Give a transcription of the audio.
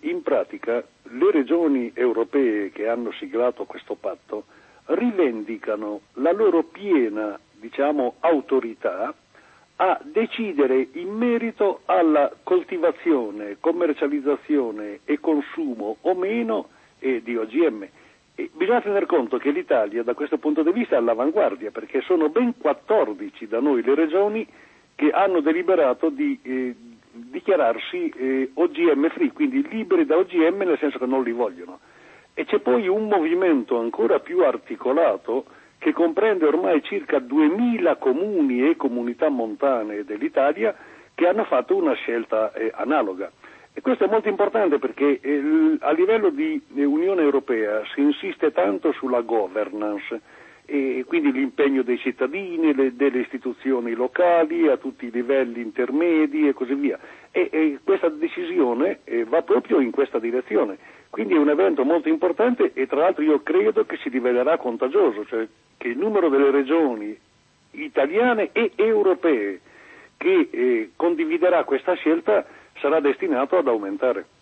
in pratica le regioni europee che hanno siglato questo patto rivendicano la loro piena, autorità a decidere in merito alla coltivazione, commercializzazione e consumo o meno di OGM. E bisogna tener conto che l'Italia da questo punto di vista è all'avanguardia, perché sono ben 14 da noi le regioni che hanno deliberato di dichiararsi OGM free, quindi liberi da OGM nel senso che non li vogliono. E c'è poi un movimento ancora più articolato che comprende ormai circa 2000 comuni e comunità montane dell'Italia che hanno fatto una scelta analoga. E questo è molto importante perché a livello di Unione Europea si insiste tanto sulla governance, e quindi l'impegno dei cittadini, delle istituzioni locali a tutti i livelli intermedi e così via. E questa decisione va proprio in questa direzione. Quindi è un evento molto importante e tra l'altro io credo che si rivelerà contagioso, cioè che il numero delle regioni italiane e europee che condividerà questa scelta sarà destinato ad aumentare.